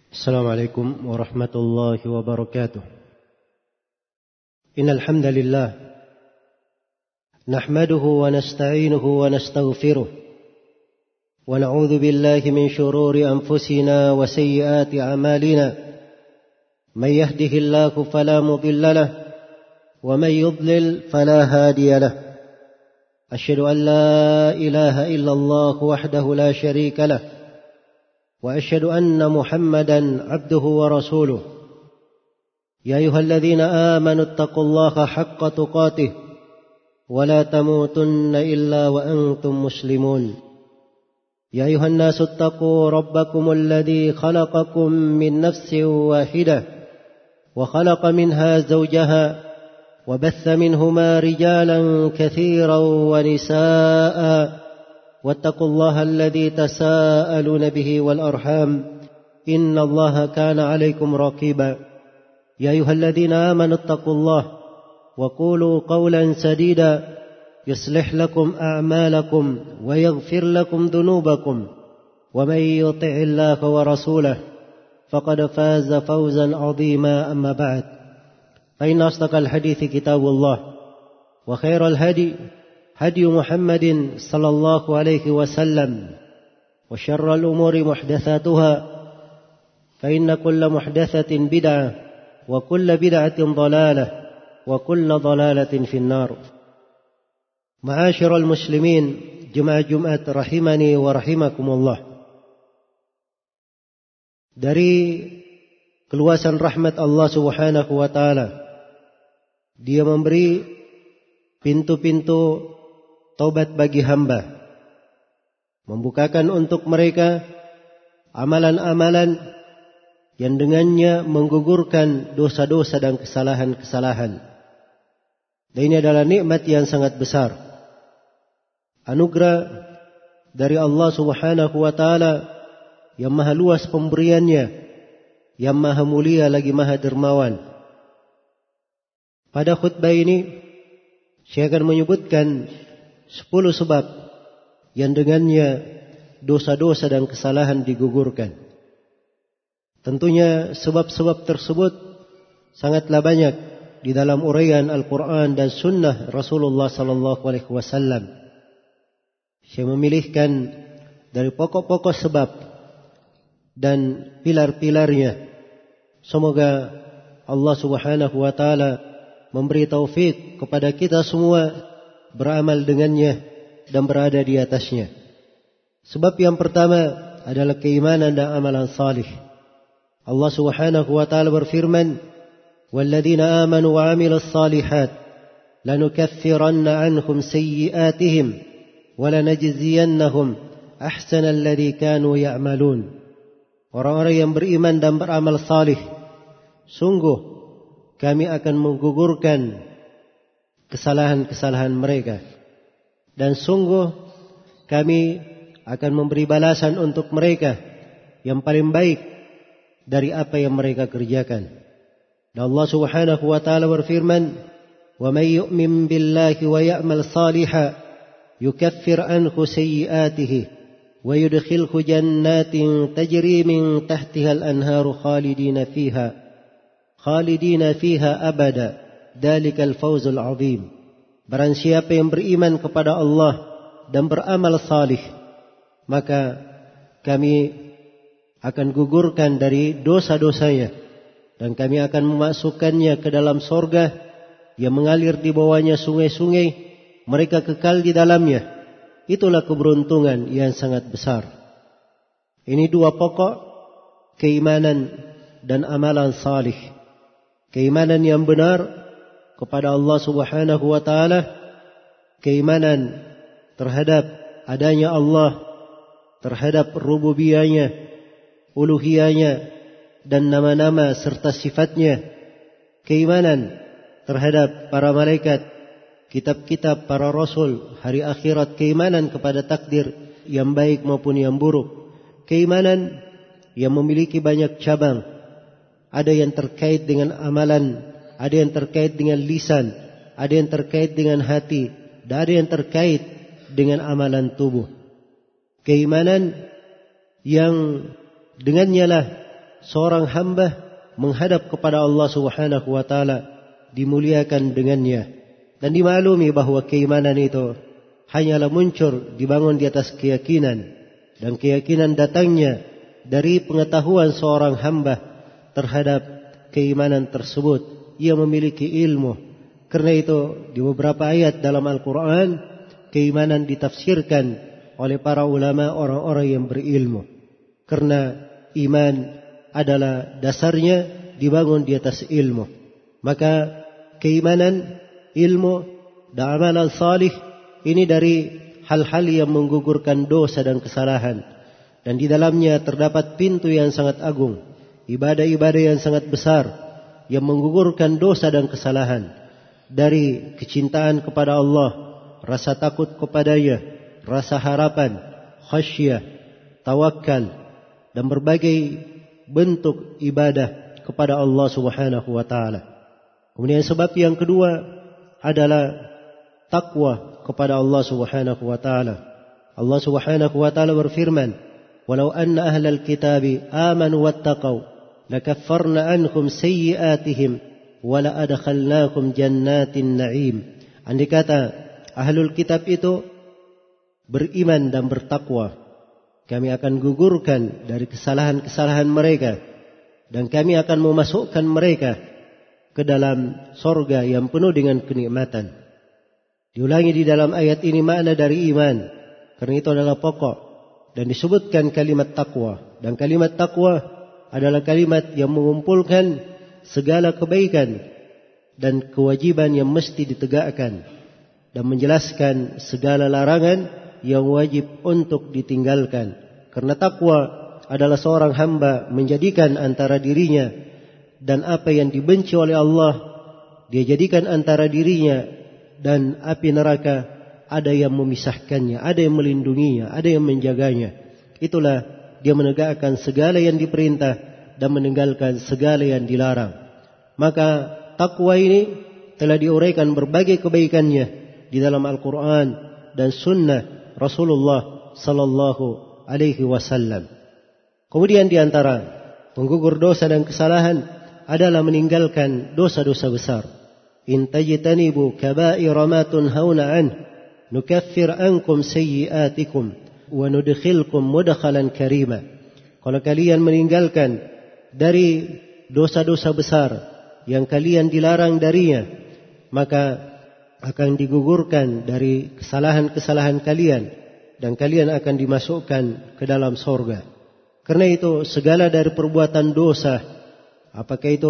السلام عليكم ورحمة الله وبركاته. إن الحمد لله نحمده ونستعينه ونستغفره ونعوذ بالله من شرور أنفسنا وسيئات أعمالنا. من يهده الله فلا مضل له ومن يضلل فلا هادي له. أشهد أن لا إله إلا الله وحده لا شريك له وأشهد أن محمدا عبده ورسوله. يا أيها الذين آمنوا اتقوا الله حق تقاته ولا تموتن إلا وأنتم مسلمون. يا أيها الناس اتقوا ربكم الذي خلقكم من نفس واحدة وخلق منها زوجها وبث منهما رجالا كثيرا ونساء واتقوا الله الذي تساءلون به والأرحام إن الله كان عليكم رقيبا. يا أيها الذين آمنوا اتقوا الله وقولوا قولا سديدا يصلح لكم أعمالكم ويغفر لكم ذنوبكم ومن يطع الله ورسوله فقد فاز فوزا عظيما. أما بعد فإن أصدق الحديث كتاب الله وخير الهدي هدي محمد صلى الله عليه وسلم وشر الأمور محدثاتها فإن كل محدثة بدعة وكل بدعة ضلالة وكل ضلالة في النار. معاشر المسلمين jemaah Jumat rahimani wa rahimakumullah. Dari keluasan rahmat Allah Subhanahu wa taala, Dia memberi pintu-pintu taubat bagi hamba, membukakan untuk mereka amalan-amalan yang dengannya menggugurkan dosa-dosa dan kesalahan-kesalahan. Dan ini adalah nikmat yang sangat besar, anugerah dari Allah Subhanahu wa taala yang maha luas pemberiannya, yang maha mulia lagi maha dermawan. Pada khutbah ini saya akan menyebutkan 10 sebab yang dengannya dosa-dosa dan kesalahan digugurkan. Tentunya sebab-sebab tersebut sangatlah banyak di dalam uraian Al-Quran dan Sunnah Rasulullah sallallahu alaihi wasallam. Saya memilihkan dari pokok-pokok sebab dan pilar-pilarnya. Semoga Allah Subhanahu wa taala memberi taufik kepada kita semua beramal dengannya dan berada di atasnya. Sebab yang pertama adalah keimanan dan amalan salih. Allah Subhanahu wa taala berfirman, "Walladzina amanu wa 'amilus shalihat lanukaffiranna 'anhum sayyi'atihim wa lanajziyannahum ahsanal ladzi kanu ya'malun." Orang-orang yang beriman dan beramal salih, sungguh kami akan menggugurkan kesalahan-kesalahan mereka, dan sungguh kami akan memberi balasan untuk mereka yang paling baik dari apa yang mereka kerjakan. Dan Allah Subhanahu wa taala berfirman, "Wa may yu'min billahi wa ya'mal shalihan yukaffir anhu sayyi'atihi wa yudkhilhu jannatin tajri min tahtiha al-anharu khalidina fiha abada. Dalikal fawzul azim." Barang siapa yang beriman kepada Allah dan beramal salih, maka kami akan gugurkan dari dosa-dosanya dan kami akan memasukkannya ke dalam sorga yang mengalir di bawahnya sungai-sungai, mereka kekal di dalamnya. Itulah keberuntungan yang sangat besar. Ini 2 pokok keimanan dan amalan salih. Keimanan yang benar kepada Allah Subhanahu wa taala, keimanan terhadap adanya Allah, terhadap rububiyahnya, uluhiyahnya dan nama-nama serta sifatnya. Keimanan terhadap para malaikat, kitab-kitab para rasul, hari akhirat, keimanan kepada takdir yang baik maupun yang buruk. Keimanan yang memiliki banyak cabang. Ada yang terkait dengan amalan, ada yang terkait dengan lisan, ada yang terkait dengan hati, dan ada yang terkait dengan amalan tubuh. Keimanan yang dengannya lah seorang hamba menghadap kepada Allah Subhanahu wa taala, dimuliakan dengannya. Dan dimaklumi bahwa keimanan itu hanyalah muncul, dibangun di atas keyakinan, dan keyakinan datangnya dari pengetahuan seorang hamba terhadap keimanan tersebut. Ia memiliki ilmu. Karena itu di beberapa ayat dalam Al-Quran, keimanan ditafsirkan oleh para ulama, orang-orang yang berilmu. Karena iman adalah dasarnya dibangun di atas ilmu. Maka keimanan, ilmu, dan amalan salih ini dari hal-hal yang menggugurkan dosa dan kesalahan. Dan di dalamnya terdapat pintu yang sangat agung, ibadah-ibadah yang sangat besar yang menggugurkan dosa dan kesalahan. Dari kecintaan kepada Allah, rasa takut kepadanya, rasa harapan, khasyah, tawakal, dan berbagai bentuk ibadah kepada Allah Subhanahu wa taala. Kemudian sebab yang kedua adalah takwa kepada Allah Subhanahu wa taala. Allah Subhanahu wa taala berfirman, "Walau anna ahlal kitabi amanu wattaqau lakaffarna anhum sayyi'atihim wa la adkhalnakum jannatin na'im." Andai kata ahlul kitab itu beriman dan bertakwa, kami akan gugurkan dari kesalahan-kesalahan mereka, dan kami akan memasukkan mereka ke dalam sorga yang penuh dengan kenikmatan. Diulangi di dalam ayat ini makna dari iman, karena itu adalah pokok, dan disebutkan kalimat takwa. Dan kalimat takwa adalah kalimat yang mengumpulkan segala kebaikan dan kewajiban yang mesti ditegakkan, dan menjelaskan segala larangan yang wajib untuk ditinggalkan. Karena takwa adalah seorang hamba menjadikan antara dirinya dan apa yang dibenci oleh Allah, dia jadikan antara dirinya dan api neraka ada yang memisahkannya, ada yang melindunginya, ada yang menjaganya. Itulah dia menegakkan segala yang diperintah dan meninggalkan segala yang dilarang. Maka takwa ini telah diuraikan berbagai kebaikannya di dalam Al-Quran dan Sunnah Rasulullah Sallallahu Alaihi Wasallam. Kemudian di antara penggugur dosa dan kesalahan adalah meninggalkan dosa-dosa besar. In tajtanibu kaba'ira ma tunhauna an nukaffir ankum sayyi'atikum wa nudkhilkum mudkhalan karima. Kalau kalian meninggalkan dari dosa-dosa besar yang kalian dilarang darinya, maka akan digugurkan dari kesalahan-kesalahan kalian, dan kalian akan dimasukkan ke dalam surga. Karena itu segala dari perbuatan dosa, apakah itu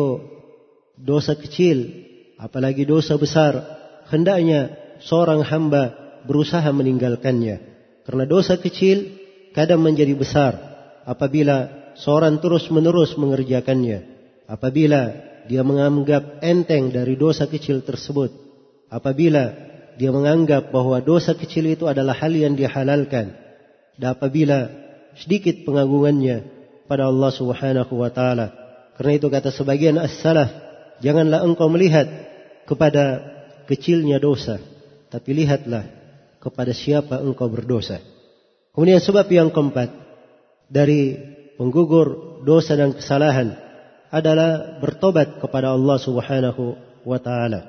dosa kecil, apalagi dosa besar, hendaknya seorang hamba berusaha meninggalkannya. Karena dosa kecil kadang menjadi besar apabila seorang terus-menerus mengerjakannya. Apabila dia menganggap enteng dari dosa kecil tersebut, apabila dia menganggap bahwa dosa kecil itu adalah hal yang dihalalkan, dan apabila sedikit pengagungannya pada Allah Subhanahu wa taala. Karena itu kata sebagian as-salaf, janganlah engkau melihat kepada kecilnya dosa, tapi lihatlah kepada siapa engkau berdosa. Kemudian sebab yang keempat dari penggugur dosa dan kesalahan adalah bertobat kepada Allah Subhanahu wa taala.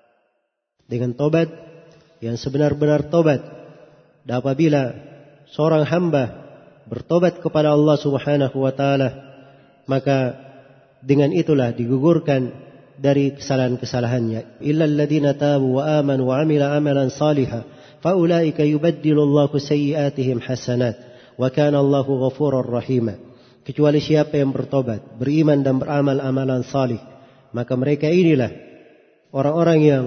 Dengan tobat yang sebenar-benar tobat. Dan apabila seorang hamba bertobat kepada Allah Subhanahu wa taala, maka dengan itulah digugurkan dari kesalahan-kesalahannya. Illal ladzina tabu wa amanu wa amila amalan salihan faulaika yubaddilu Allahu sayyi'atihim hasanat wa kana Allahu ghafurur rahim. Kecuali siapa yang bertobat, beriman dan beramal amalan salih, maka mereka inilah orang-orang yang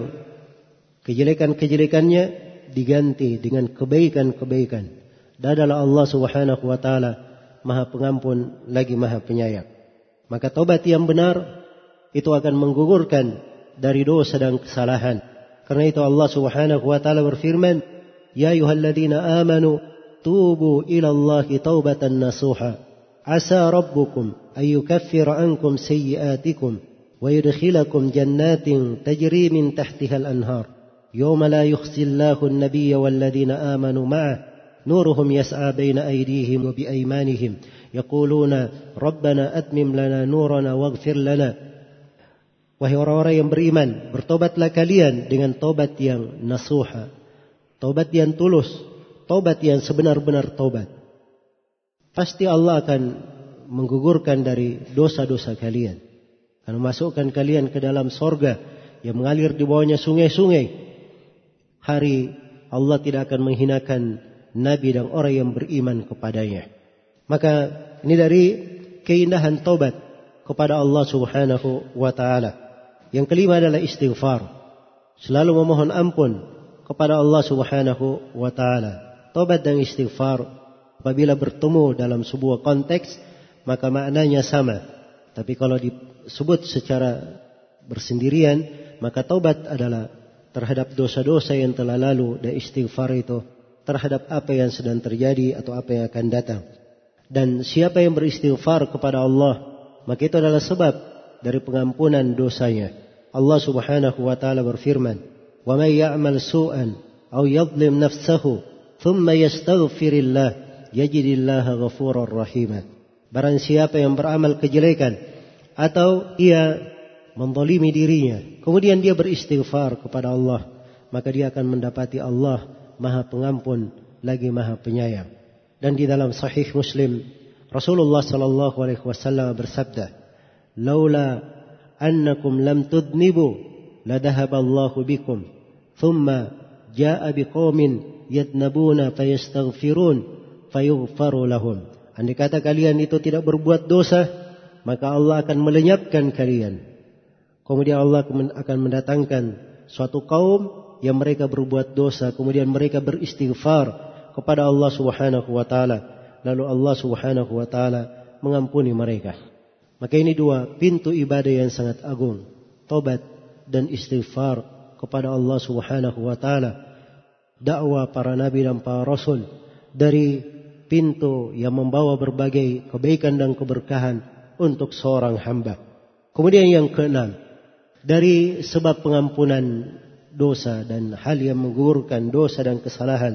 kejelekan-kejelekannya diganti dengan kebaikan-kebaikan. Dan adalah Allah Subhanahu wa taala Maha Pengampun lagi Maha Penyayang. Maka tobat yang benar itu akan menggugurkan dari dosa dan kesalahan. Karena itu Allah Subhanahu wa taala berfirman, "Ya ayyuhalladzina amanu tubu ila Allahi taubatan nasuha. Asa rabbukum ay yukaffira ankum sayyi'atikum wa yudkhilakum jannatin tajri min tahtiha al-anhar. Yawma la yukhzi Allahu an-nabiyya walladzina amanu ma'ah nuruhum yas'a baina aydihim wa biaymanihim yaquluna rabbana atmim lana nurana waghfir lana. Wahai orang-orang yang beriman, bertobatlah kalian dengan tobat yang nasuha, tobat yang tulus, tobat yang sebenar-benar tobat. Pasti Allah akan menggugurkan dari dosa-dosa kalian, akan memasukkan kalian ke dalam sorga yang mengalir di bawahnya sungai-sungai. Hari Allah tidak akan menghinakan Nabi dan orang yang beriman kepadanya. Maka ini dari keindahan taubat kepada Allah Subhanahu wa ta'ala. Yang kelima adalah istighfar. Selalu memohon ampun kepada Allah Subhanahu wa ta'ala. Taubat dan istighfar apabila bertemu dalam sebuah konteks maka maknanya sama. Tapi kalau disebut secara bersendirian maka taubat adalah terhadap dosa-dosa yang telah lalu, dan istighfar itu terhadap apa yang sedang terjadi atau apa yang akan datang. Dan siapa yang beristighfar kepada Allah maka itu adalah sebab dari pengampunan dosanya. Allah Subhanahu wa ta'ala berfirman, "Wa may ya'mal su'an aw yadhlim nafsahu thumma yastaghfirillah yajidillaha ghafurar rahima." Barang siapa yang beramal kejelekan atau ia menzalimi dirinya, kemudian dia beristighfar kepada Allah, maka dia akan mendapati Allah Maha Pengampun lagi Maha Penyayang. Dan di dalam Sahih Muslim, Rasulullah sallallahu alaihi wasallam bersabda, "Laula annakum lam tudnibu ladahaballahu bikum, thumma jaa biqaumin yadnabuna fayastaghfirun fayughfaru lahum." Andai kata kalian itu tidak berbuat dosa, maka Allah akan melenyapkan kalian. Kemudian Allah akan mendatangkan suatu kaum yang mereka berbuat dosa, kemudian mereka beristighfar kepada Allah Subhanahu wa ta'ala, lalu Allah Subhanahu wa ta'ala mengampuni mereka. Maka ini dua pintu ibadah yang sangat agung, taubat dan istighfar kepada Allah Subhanahu wa ta'ala. Dakwah para nabi dan para rasul dari pintu yang membawa berbagai kebaikan dan keberkahan untuk seorang hamba. Kemudian yang keenam, dari sebab pengampunan dosa dan hal yang menggugurkan dosa dan kesalahan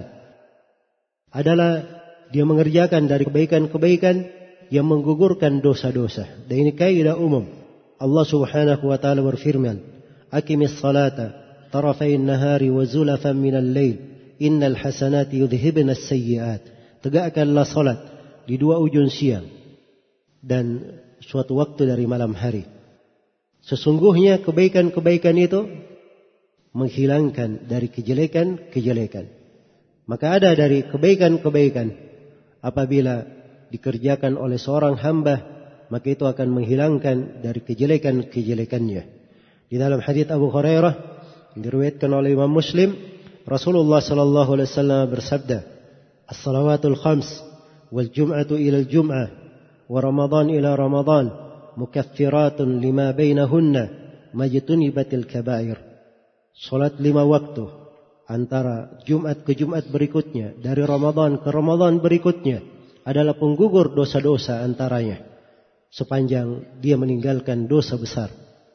adalah dia mengerjakan dari kebaikan-kebaikan yang menggugurkan dosa-dosa. Dan ini kaidah umum. Allah Subhanahu wa ta'ala berfirman, "Aqimis salata tarafayn nahari wa zulafan minal lail, innal hasanati yudhhibna as-sayyi'at." Tegakkanlah salat di dua ujung siang dan suatu waktu dari malam hari. Sesungguhnya kebaikan-kebaikan itu menghilangkan dari kejelekan-kejelekan. Maka ada dari kebaikan-kebaikan apabila dikerjakan oleh seorang hamba, maka itu akan menghilangkan dari kejelekan-kejelekannya. Di dalam hadits Abu Hurairah yang diriwayatkan oleh Imam Muslim, Rasulullah sallallahu alaihi wasallam bersabda, "As-salawatul khams wal jum'atu ila al-jum'ah wa Ramadan ila Ramadan mukaffiratun lima bainahunna majtunibatil kaba'ir." Salat 5 waktu antara Jumat ke Jumat berikutnya, dari Ramadan ke Ramadan berikutnya, adalah penggugur dosa-dosa antaranya sepanjang dia meninggalkan dosa besar.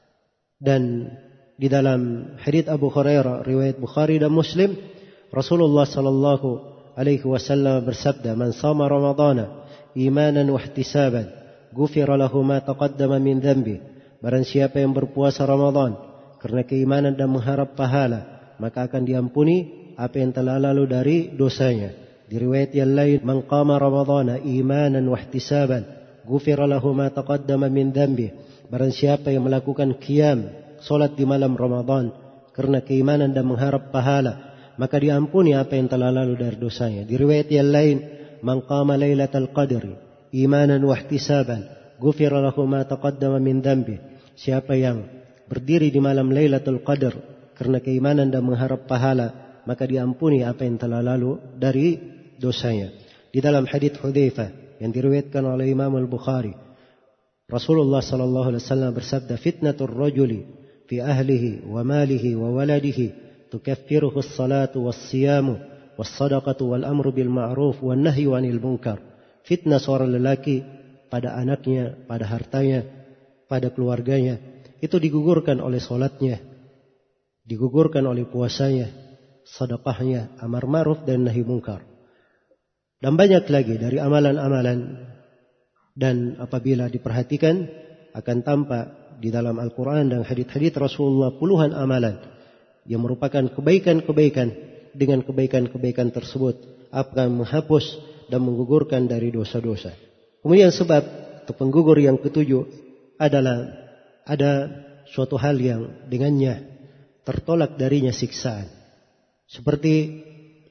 Dan di dalam hadits Abu Hurairah riwayat Bukhari dan Muslim, Rasulullah sallallahu alaihi wasallam bersabda, "Man shama Ramadhana imanan wa ihtisaban, ghufira lahu ma taqaddama min dhanbi." Barang siapa yang berpuasa Ramadan karena keimanan dan mengharap pahala, maka akan diampuni apa yang telah lalu dari dosanya. Di riwayat yang lain, "Man qama Ramadhana imanan wa ihtisaban, ghufira lahu ma taqaddama min dhanbi." Barang siapa yang melakukan qiyam, salat di malam Ramadan karena keimanan dan mengharap pahala, maka diampuni apa yang telah lalu dari dosanya. Di riwayat yang lain, "Man qama lailatal qadri imanan wa ihtisaban, ghufira lahu ma taqaddama min dhanbi." Siapa yang berdiri di malam Lailatul Qadar karena keimanan dan mengharap pahala, maka diampuni apa yang telah lalu dari dosanya. Di dalam hadits Hudzaifah yang diriwayatkan oleh Imam Al-Bukhari, Rasulullah sallallahu alaihi wasallam bersabda, "Fitnatur rajuli fi ahlihi wa malihi wa waladihi tukaffiruhu as-salatu was-siyamu was-sadaqatu wal-amru bil ma'ruf wan nahyu 'anil munkar." Fitnah seorang lelaki pada anaknya, pada hartanya, pada keluarganya, itu digugurkan oleh salatnya, digugurkan oleh puasanya, sedekahnya, amar ma'ruf dan nahi munkar. Dan banyak lagi dari amalan-amalan Dan apabila diperhatikan akan tampak di dalam Al-Quran dan hadits-hadits Rasulullah puluhan amalan yang merupakan kebaikan-kebaikan. Dengan kebaikan-kebaikan tersebut akan menghapus dan menggugurkan dari dosa-dosa. Kemudian sebab atau penggugur yang ketujuh adalah ada suatu hal yang dengannya tertolak darinya siksaan. Seperti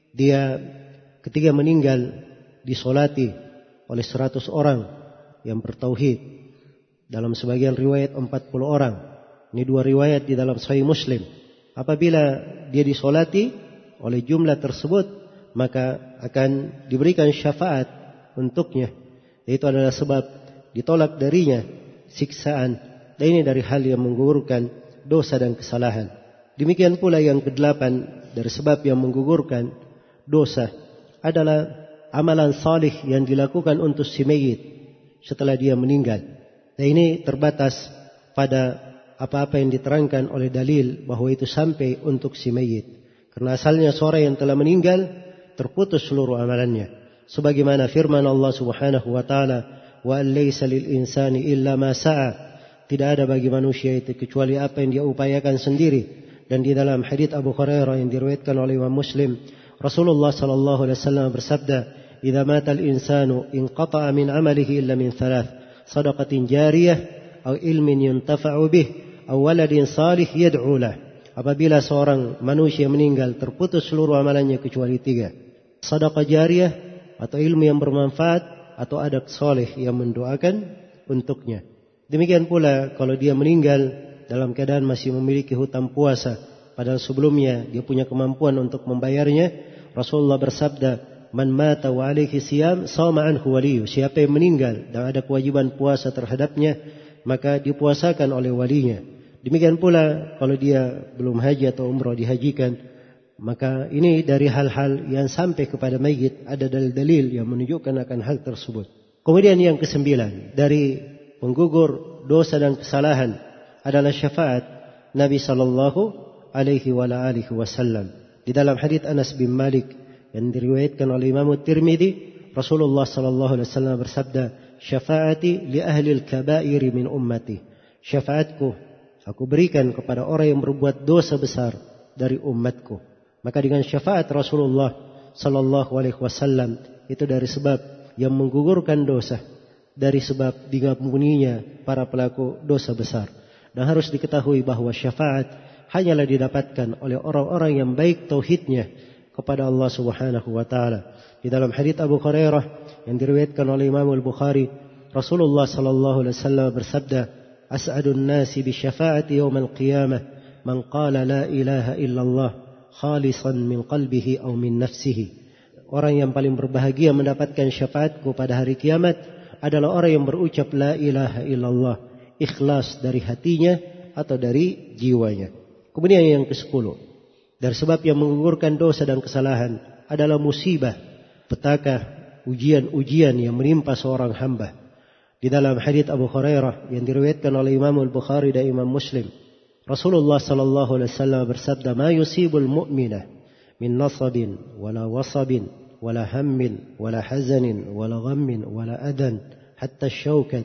dia ketika meninggal disolati oleh 100 orang yang bertauhid. Dalam sebagian riwayat 40 orang. Ini 2 riwayat di dalam Sahih Muslim. Apabila dia disolati oleh jumlah tersebut, maka akan diberikan syafaat untuknya. Itu adalah sebab ditolak darinya siksaan. Dan ini dari hal yang menggugurkan dosa dan kesalahan. Demikian pula yang kedelapan dari sebab yang menggugurkan dosa adalah amalan salih yang dilakukan untuk si mayit setelah dia meninggal. Dan ini terbatas pada apa-apa yang diterangkan oleh dalil bahwa itu sampai untuk si mayit. Karena asalnya seorang yang telah meninggal terputus seluruh amalannya. Sebagaimana firman Allah Subhanahu wa taala, "Wa laysa lil insani illa ma sa'a." Tidak ada bagi manusia itu kecuali apa yang dia upayakan sendiri. Dan di dalam hadits Abu Hurairah yang diriwayatkan oleh Imam Muslim, Rasulullah sallallahu alaihi wasallam bersabda, "Idza mata al-insanu inqata'a min 'amalihi illa min thalath, shadaqatin jariyah aw ilmin yuntafa'u bih aw waladin salih yad'u lah." Apabila seorang manusia meninggal, terputus seluruh amalannya kecuali 3. Sedekah jariyah atau ilmu yang bermanfaat atau adat soleh yang mendoakan untuknya. Demikian pula kalau dia meninggal dalam keadaan masih memiliki hutang puasa, padahal sebelumnya dia punya kemampuan untuk membayarnya, Rasulullah bersabda, "Man mata wa alaihi siyam, shama anhu waliyu." Siapa yang meninggal dan ada kewajiban puasa terhadapnya, maka dipuasakan oleh walinya. Demikian pula kalau dia belum haji atau umrah dihajikan, maka ini dari hal-hal yang sampai kepada mayit ada dalil-dalil yang menunjukkan akan hal tersebut. Kemudian yang ke-9 dari penggugur dosa dan kesalahan adalah syafaat Nabi sallallahu alaihi wasallam. Di dalam hadits Anas bin Malik yang diriwayatkan oleh Imam Tirmidzi, Rasulullah sallallahu alaihi wasallam bersabda, "Syafaati li ahli al-kaba'ir min ummati." Syafaatku aku berikan kepada orang yang berbuat dosa besar dari umatku. Maka dengan syafaat Rasulullah sallallahu alaihi wasallam itu dari sebab yang menggugurkan dosa, dari sebab diampuninya para pelaku dosa besar. Dan harus diketahui bahwa syafaat hanyalah didapatkan oleh orang-orang yang baik tauhidnya kepada Allah Subhanahu wa taala. Di dalam hadits Abu Hurairah yang diriwayatkan oleh Imam Al-Bukhari, Rasulullah sallallahu alaihi wasallam bersabda, "As'adun nasi bi syafaati yaumil qiyamah man qala la ilaha illallah khalisan min qalbihi aw min nafsihi." Orang yang paling berbahagia mendapatkan syafaatku pada hari kiamat adalah orang yang berucap la ilaha illallah ikhlas dari hatinya atau dari jiwanya. Kemudian yang ke-10 dari sebab yang menggugurkan dosa dan kesalahan adalah musibah, petaka, ujian-ujian yang menimpa seorang hamba. Di dalam hadits Abu Hurairah yang diriwayatkan oleh Imam Al-Bukhari dan Imam Muslim, Rasulullah sallallahu alaihi wasallam bersabda, "Ma yusibul mu'mina min nasabin wala wasabin wala hammin wala hazanin wala ghammin wala adan hatta syaukat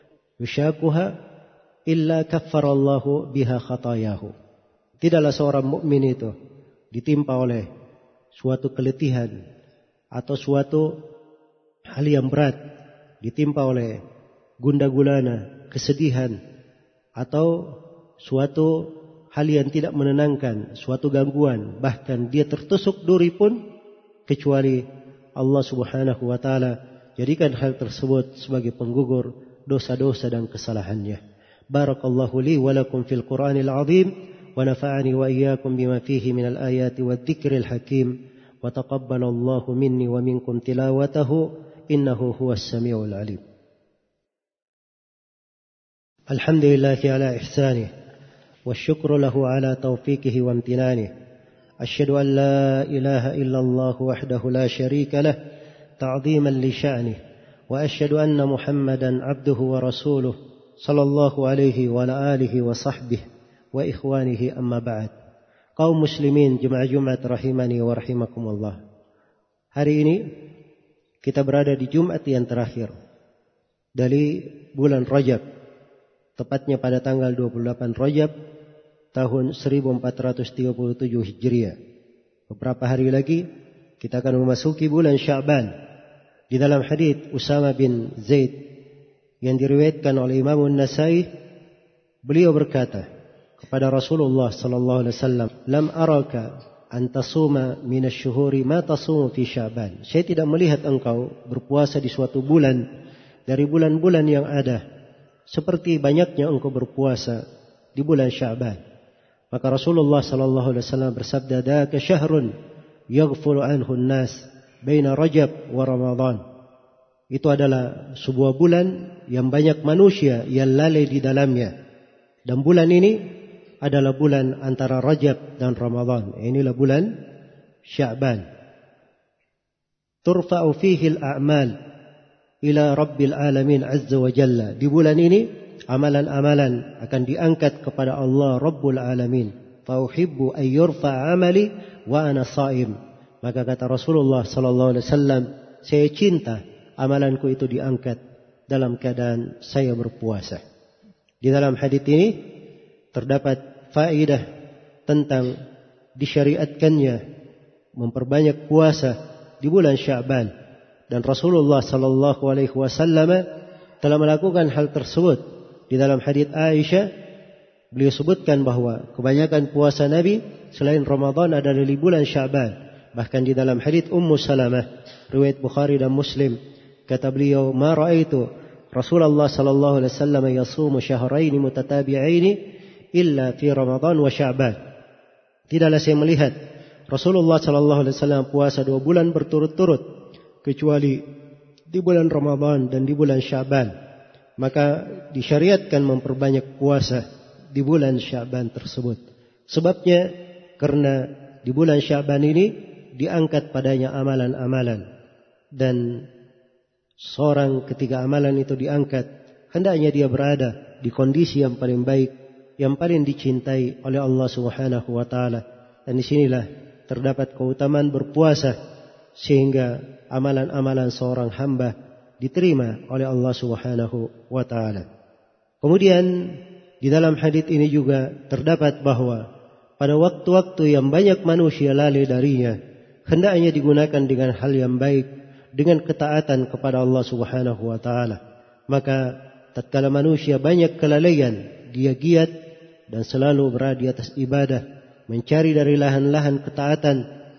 yushakuha illa kaffara Allahu biha khatayahu." Tidaklah seorang mukmin itu ditimpa oleh suatu keletihan atau suatu hal yang berat, ditimpa oleh gundah gulana, kesedihan, atau suatu hal yang tidak menenangkan, suatu gangguan, bahkan dia tertusuk duri pun, kecuali Allah Subhanahu wa taala jadikan hal tersebut sebagai penggugur dosa-dosa dan kesalahannya. Barakallahu li wa lakum fil Qur'anil azim wa nafa'ani wa iyyakum bima fihi minal ayati wadh-dhikril hakim wa taqabbalallahu minni wa minkum tilawatahu innahu huwas samiul alim. Alhamdulillahi ala ihsanih wa syukru lahu ala taufiqihi wa amtinanih. Asyhadu an la ilaha illallah wahdahu la syarika lah ta'ziman li sya'nih wa asyhadu anna Muhammadan abduhu wa rasuluh sallallahu alaihi wa ala alihi wa sahbihi wa ikhwanihi amma ba'd. Kaum muslimin jemaah Jumat rahimani wa rahimakumullah. Hari ini kita berada di Jumat yang terakhir dari bulan Rajab, tepatnya pada tanggal 28 Rajab tahun 1437 Hijriah. Beberapa hari lagi kita akan memasuki bulan Sya'ban. Di dalam hadits Usama bin Zaid yang diriwayatkan oleh Imam An-Nasai, beliau berkata kepada Rasulullah sallallahu alaihi wasallam, "Lam araka an tasuma min asy-syuhuri ma tasumu fi Sya'ban." Saya tidak melihat engkau berpuasa di suatu bulan dari bulan-bulan yang ada seperti banyaknya engkau berpuasa di bulan Sya'ban. Maka Rasulullah sallallahu alaihi wasallam bersabda, "Dzaka syahrun yaghfulu anhu an-nas baina Rajab wa Ramadan." Itu adalah sebuah bulan yang banyak manusia yang lalai di dalamnya. Dan bulan ini adalah bulan antara Rajab dan Ramadan. Inilah bulan Sya'ban. Turfa'u fihi al-a'mal ila Rabbil alamin azza wa jalla. Di bulan ini amalan-amalan akan diangkat kepada Allah Rabbul alamin. Fa uhibbu an yurfa 'amali wa ana sha'im. Maka kata Rasulullah sallallahu alaihi wasallam, saya cinta amalanku itu diangkat dalam keadaan saya berpuasa. Di dalam hadis ini terdapat faedah tentang disyariatkannya memperbanyak puasa di bulan Sya'ban, dan Rasulullah sallallahu alaihi wasallam telah melakukan hal tersebut. Di dalam hadis Aisyah beliau sebutkan bahwa kebanyakan puasa Nabi selain Ramadan adalah di bulan Sya'ban. Bahkan di dalam hadis Ummu Salamah riwayat Bukhari dan Muslim, kata beliau, "Ma ra'aitu Rasulullah sallallahu alaihi wasallam yasumu syahrain mutatabi'ain illa fi Ramadan wa Sya'ban." Tidaklah saya melihat Rasulullah sallallahu alaihi wasallam puasa 2 bulan berturut-turut kecuali di bulan Ramadan dan di bulan Sya'ban. Maka disyariatkan memperbanyak puasa di bulan Sya'ban tersebut. Sebabnya karena di bulan Sya'ban ini diangkat padanya amalan-amalan, dan seorang ketika amalan itu diangkat, hendaknya dia berada di kondisi yang paling baik, yang paling dicintai oleh Allah Subhanahu wa taala. Dan disinilah terdapat keutamaan berpuasa, sehingga amalan-amalan seorang hamba diterima oleh Allah Subhanahu wa taala. Kemudian di dalam hadis ini juga terdapat bahwa pada waktu-waktu yang banyak manusia lalai darinya, hendaknya digunakan dengan hal yang baik, dengan ketaatan kepada Allah Subhanahu wa taala. Maka tatkala manusia banyak kelalaian, dia giat dan selalu berada di atas ibadah, mencari dari lahan-lahan ketaatan,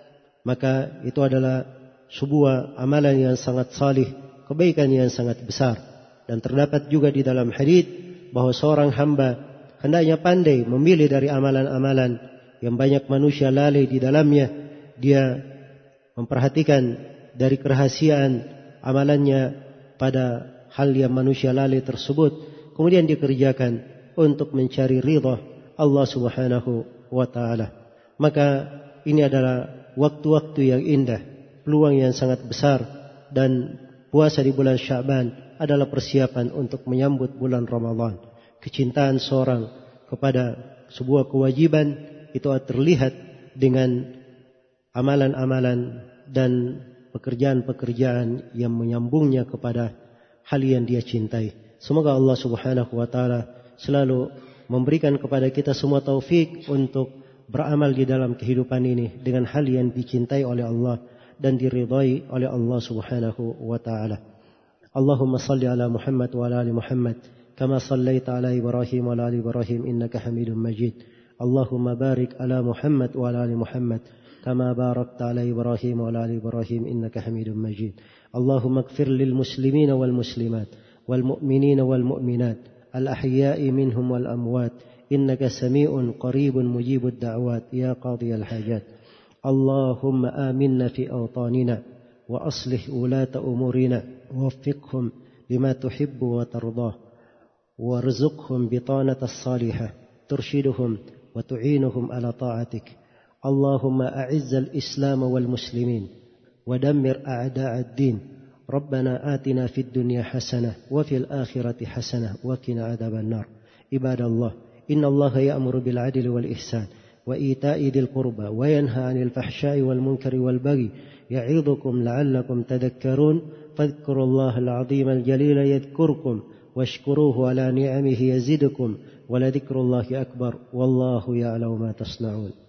maka itu adalah sebuah amalan yang sangat salih, kebaikan yang sangat besar. Dan terdapat juga di dalam hadis bahwa seorang hamba hendaknya pandai memilih dari amalan-amalan yang banyak manusia lalai di dalamnya. Dia memperhatikan dari kerahasiaan amalannya pada hal yang manusia lalai tersebut, kemudian dikerjakan untuk mencari ridha Allah Subhanahu wa taala. Maka ini adalah waktu-waktu yang indah, peluang yang sangat besar, dan puasa di bulan Sya'ban adalah persiapan untuk menyambut bulan Ramadan. Kecintaan seorang kepada sebuah kewajiban itu terlihat dengan amalan-amalan dan pekerjaan-pekerjaan yang menyambungnya kepada hal yang dia cintai. Semoga Allah Subhanahu wa taala selalu memberikan kepada kita semua taufik untuk beramal di dalam kehidupan ini dengan hal yang dicintai oleh Allah dan diridai oleh Allah Subhanahu wa taala. Allahumma salli ala Muhammad wa ala ali Muhammad kama sallaita ala Ibrahim wa ala ali Ibrahim innaka Hamidum Majid. Allahumma barik ala Muhammad wa ala ali Muhammad كما باركت على إبراهيم وعلى آل إبراهيم إنك حميد مجيد. اللهم اغفر للمسلمين والمسلمات والمؤمنين والمؤمنات الأحياء منهم والأموات إنك سميع قريب مجيب الدعوات يا قاضي الحاجات. اللهم آمنا في أوطاننا وأصلح ولاة أمورنا ووفقهم لما تحب وترضاه وارزقهم بطانة الصالحة ترشدهم وتعينهم على طاعتك. اللهم أعز الإسلام والمسلمين ودمر أعداء الدين. ربنا آتنا في الدنيا حسنة وفي الآخرة حسنة وقنا عذاب النار. عباد الله، إن الله يأمر بالعدل والإحسان وإيتاء ذي القربى وينهى عن الفحشاء والمنكر والبغي يعظكم لعلكم تذكرون فاذكروا الله العظيم الجليل يذكركم واشكروه على نعمه يزدكم ولذكر الله أكبر والله يعلم ما تصنعون.